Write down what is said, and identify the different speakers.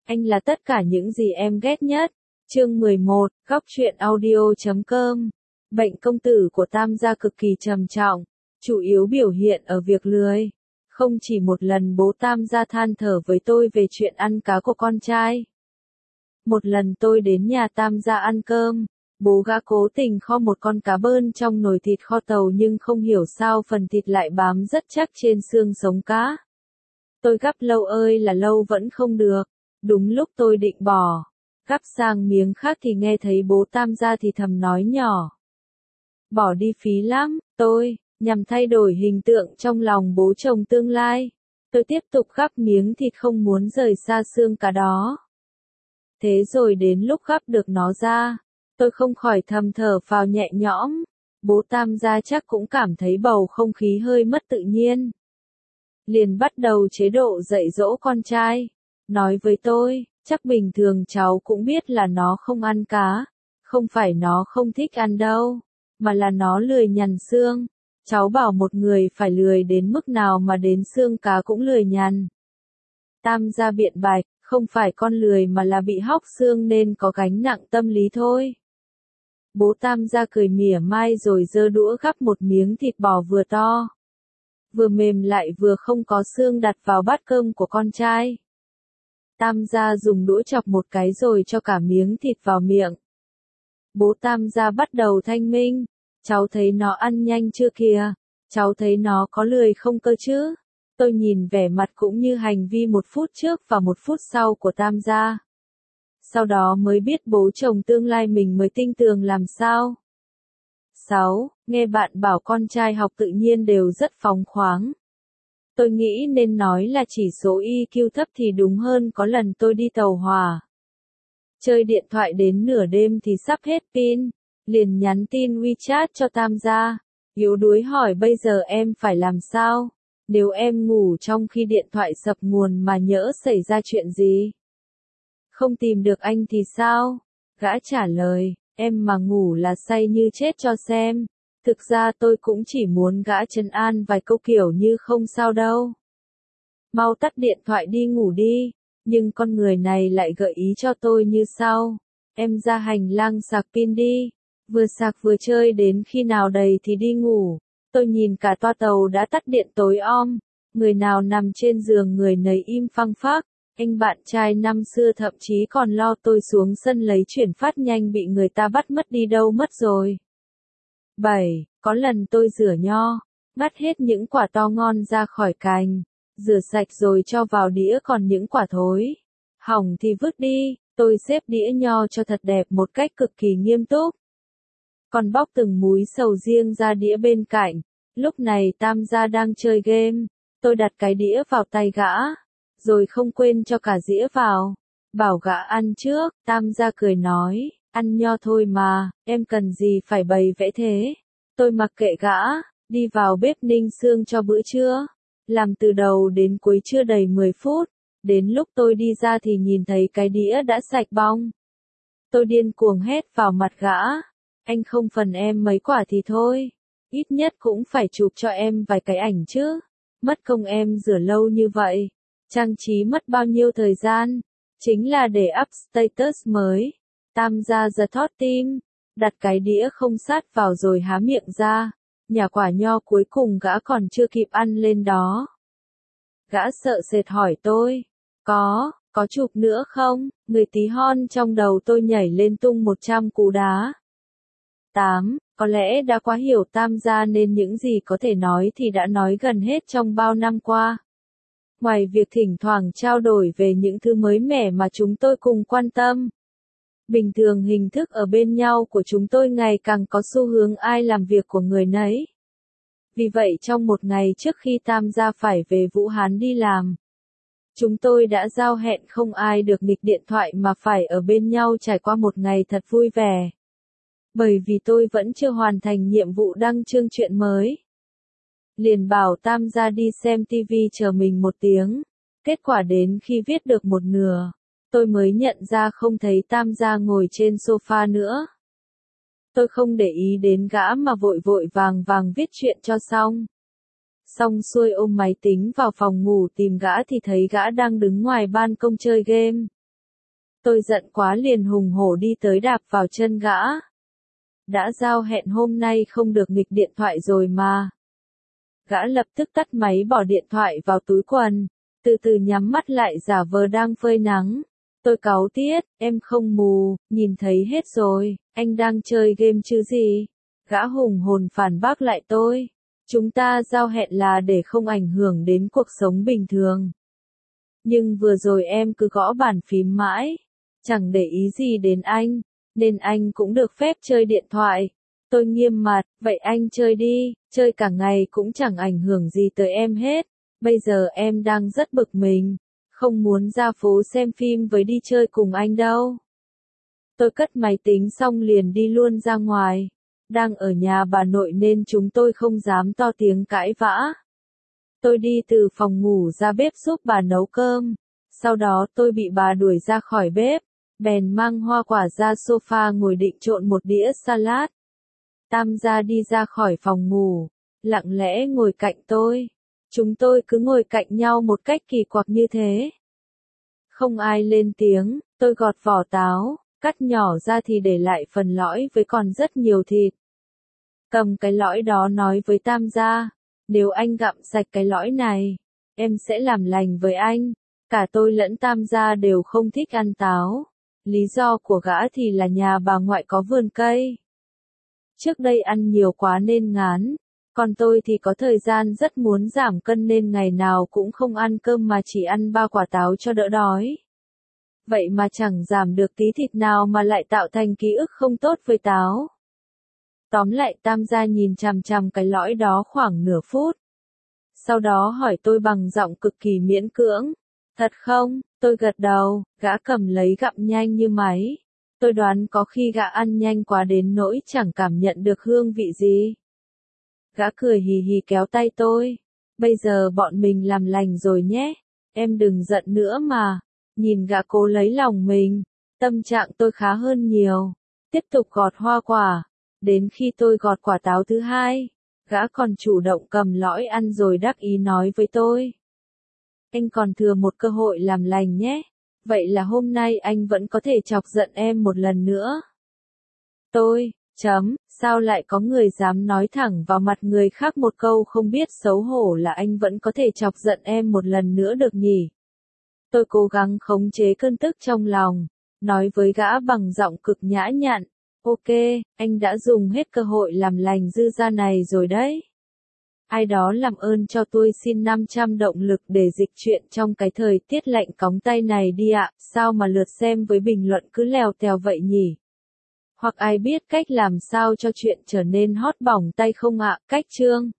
Speaker 1: Anh là tất cả những gì em ghét nhất. Chương 11, góc truyện audio.com. Bệnh công tử của Tam gia cực kỳ trầm trọng, chủ yếu biểu hiện ở việc lười. Không chỉ một lần bố Tam gia than thở với tôi về chuyện ăn cá của con trai. Một lần tôi đến nhà Tam gia ăn cơm, bố gã cố tình kho một con cá bơn trong nồi thịt kho tàu nhưng không hiểu sao phần thịt lại bám rất chắc trên xương sống cá. Tôi gắp lâu ơi là lâu vẫn không được, đúng lúc tôi định bỏ, gắp sang miếng khác thì nghe thấy bố Tam gia thì thầm nói nhỏ. Bỏ đi phí lắm, nhằm thay đổi hình tượng trong lòng bố chồng tương lai. Tôi tiếp tục gắp miếng thịt không muốn rời xa xương cá đó. Thế rồi đến lúc gắp được nó ra, tôi không khỏi thầm thở phào nhẹ nhõm. Bố Tam gia chắc cũng cảm thấy bầu không khí hơi mất tự nhiên. Liền bắt đầu chế độ dạy dỗ con trai. Nói với tôi, chắc bình thường cháu cũng biết là nó không ăn cá. Không phải nó không thích ăn đâu, mà là nó lười nhằn xương. Cháu bảo một người phải lười đến mức nào mà đến xương cá cũng lười nhằn. Tam gia biện bạch, không phải con lười mà là bị hóc xương nên có gánh nặng tâm lý thôi. Bố Tam gia cười mỉa mai rồi giơ đũa gắp một miếng thịt bò vừa to, vừa mềm lại vừa không có xương đặt vào bát cơm của con trai. Tam gia dùng đũa chọc một cái rồi cho cả miếng thịt vào miệng. Bố Tam gia bắt đầu thanh minh, cháu thấy nó ăn nhanh chưa kìa, cháu thấy nó có lười không cơ chứ. Tôi nhìn vẻ mặt cũng như hành vi 1 phút trước và 1 phút sau của Tam gia. Sau đó mới biết bố chồng tương lai mình mới tinh tường làm sao. 6. Nghe bạn bảo con trai học tự nhiên đều rất phóng khoáng. Tôi nghĩ nên nói là chỉ số EQ thấp thì đúng hơn. Có lần tôi đi tàu hỏa, chơi điện thoại đến nửa đêm thì sắp hết pin, liền nhắn tin WeChat cho Tam gia, yếu đuối hỏi bây giờ em phải làm sao, nếu em ngủ trong khi điện thoại sập nguồn mà nhỡ xảy ra chuyện gì, không tìm được anh thì sao? Gã trả lời, em mà ngủ là say như chết cho xem. Thực ra tôi cũng chỉ muốn gã trấn an vài câu kiểu như không sao đâu, mau tắt điện thoại đi ngủ đi. Nhưng con người này lại gợi ý cho tôi như sau, em ra hành lang sạc pin đi, vừa sạc vừa chơi đến khi nào đầy thì đi ngủ. Tôi nhìn cả toa tàu đã tắt điện tối om, người nào nằm trên giường người nấy im phăng phắc. Anh bạn trai năm xưa thậm chí còn lo tôi xuống sân lấy chuyển phát nhanh bị người ta bắt mất đi đâu mất rồi. 7. Có lần tôi rửa nho, ngắt hết những quả to ngon ra khỏi cành, rửa sạch rồi cho vào đĩa, còn những quả thối, hỏng thì vứt đi. Tôi xếp đĩa nho cho thật đẹp một cách cực kỳ nghiêm túc, còn bóc từng múi sầu riêng ra đĩa bên cạnh. Lúc này Tam gia đang chơi game, tôi đặt cái đĩa vào tay gã, rồi không quên cho cả dĩa vào, bảo gã ăn trước. Tam gia cười nói, ăn nho thôi mà, em cần gì phải bày vẽ thế. Tôi mặc kệ gã, đi vào bếp ninh xương cho bữa trưa, làm từ đầu đến cuối chưa đầy 10 phút, đến lúc tôi đi ra thì nhìn thấy cái đĩa đã sạch bong. Tôi điên cuồng hét vào mặt gã, anh không phần em mấy quả thì thôi, ít nhất cũng phải chụp cho em vài cái ảnh chứ, mất công em rửa lâu như vậy, trang trí mất bao nhiêu thời gian, chính là để up status mới. Tam gia giật thót tim, đặt cái đĩa không sát vào rồi há miệng ra, nhả quả nho cuối cùng gã còn chưa kịp ăn lên đó. Gã sợ sệt hỏi tôi, có chụp nữa không? Người tí hon trong đầu tôi nhảy lên tung 100 cú đá. 8. Có lẽ đã quá hiểu Tam gia nên những gì có thể nói thì đã nói gần hết trong bao năm qua. Ngoài việc thỉnh thoảng trao đổi về những thứ mới mẻ mà chúng tôi cùng quan tâm, bình thường hình thức ở bên nhau của chúng tôi ngày càng có xu hướng ai làm việc của người nấy. Vì vậy trong một ngày trước khi Tam gia phải về Vũ Hán đi làm, chúng tôi đã giao hẹn không ai được nghịch điện thoại mà phải ở bên nhau trải qua một ngày thật vui vẻ. Bởi vì tôi vẫn chưa hoàn thành nhiệm vụ đăng chương truyện mới, liền bảo Tam gia đi xem TV chờ mình 1 tiếng. Kết quả đến khi viết được một nửa, tôi mới nhận ra không thấy Tam gia ngồi trên sofa nữa. Tôi không để ý đến gã mà vội vội vàng vàng viết chuyện cho xong. Xong xuôi ôm máy tính vào phòng ngủ tìm gã thì thấy gã đang đứng ngoài ban công chơi game. Tôi giận quá liền hùng hổ đi tới đạp vào chân gã. Đã giao hẹn hôm nay không được nghịch điện thoại rồi mà. Gã lập tức tắt máy bỏ điện thoại vào túi quần, từ từ nhắm mắt lại giả vờ đang phơi nắng. Tôi cáu tiết, em không mù, nhìn thấy hết rồi, anh đang chơi game chứ gì. Gã hùng hồn phản bác lại tôi. Chúng ta giao hẹn là để không ảnh hưởng đến cuộc sống bình thường. Nhưng vừa rồi em cứ gõ bàn phím mãi, chẳng để ý gì đến anh, nên anh cũng được phép chơi điện thoại. Tôi nghiêm mặt, vậy anh chơi đi, chơi cả ngày cũng chẳng ảnh hưởng gì tới em hết. Bây giờ em đang rất bực mình, không muốn ra phố xem phim với đi chơi cùng anh đâu. Tôi cất máy tính xong liền đi luôn ra ngoài. Đang ở nhà bà nội nên chúng tôi không dám to tiếng cãi vã. Tôi đi từ phòng ngủ ra bếp giúp bà nấu cơm. Sau đó tôi bị bà đuổi ra khỏi bếp, bèn mang hoa quả ra sofa ngồi định trộn một đĩa salad. Tam gia đi ra khỏi phòng ngủ, lặng lẽ ngồi cạnh tôi. Chúng tôi cứ ngồi cạnh nhau một cách kỳ quặc như thế. Không ai lên tiếng, tôi gọt vỏ táo, cắt nhỏ ra thì để lại phần lõi với còn rất nhiều thịt. Cầm cái lõi đó nói với Tam gia, nếu anh gặm sạch cái lõi này, em sẽ làm lành với anh. Cả tôi lẫn Tam gia đều không thích ăn táo. Lý do của gã thì là nhà bà ngoại có vườn cây. Trước đây ăn nhiều quá nên ngán, còn tôi thì có thời gian rất muốn giảm cân nên ngày nào cũng không ăn cơm mà chỉ ăn 3 quả táo cho đỡ đói. Vậy mà chẳng giảm được tí thịt nào mà lại tạo thành ký ức không tốt với táo. Tóm lại Tam gia nhìn chằm chằm cái lõi đó khoảng nửa phút. Sau đó hỏi tôi bằng giọng cực kỳ miễn cưỡng. Thật không? Tôi gật đầu, gã cầm lấy gặm nhanh như máy. Tôi đoán có khi gã ăn nhanh quá đến nỗi chẳng cảm nhận được hương vị gì. Gã cười hì hì kéo tay tôi. Bây giờ bọn mình làm lành rồi nhé. Em đừng giận nữa mà. Nhìn gã cố lấy lòng mình. Tâm trạng tôi khá hơn nhiều. Tiếp tục gọt hoa quả. Đến khi tôi gọt quả táo thứ hai, gã còn chủ động cầm lõi ăn rồi đắc ý nói với tôi. Anh còn thừa một cơ hội làm lành nhé. Vậy là hôm nay anh vẫn có thể chọc giận em một lần nữa. Sao lại có người dám nói thẳng vào mặt người khác một câu không biết xấu hổ là anh vẫn có thể chọc giận em một lần nữa được nhỉ? Tôi cố gắng khống chế cơn tức trong lòng, nói với gã bằng giọng cực nhã nhặn. Ok, anh đã dùng hết cơ hội làm lành dư ra này rồi đấy. Ai đó làm ơn cho tôi xin 500 động lực để dịch chuyện trong cái thời tiết lạnh cóng tay này đi ạ, sao mà lượt xem với bình luận cứ lèo tèo vậy nhỉ? Hoặc ai biết cách làm sao cho chuyện trở nên hot bỏng tay không ạ, cách chương.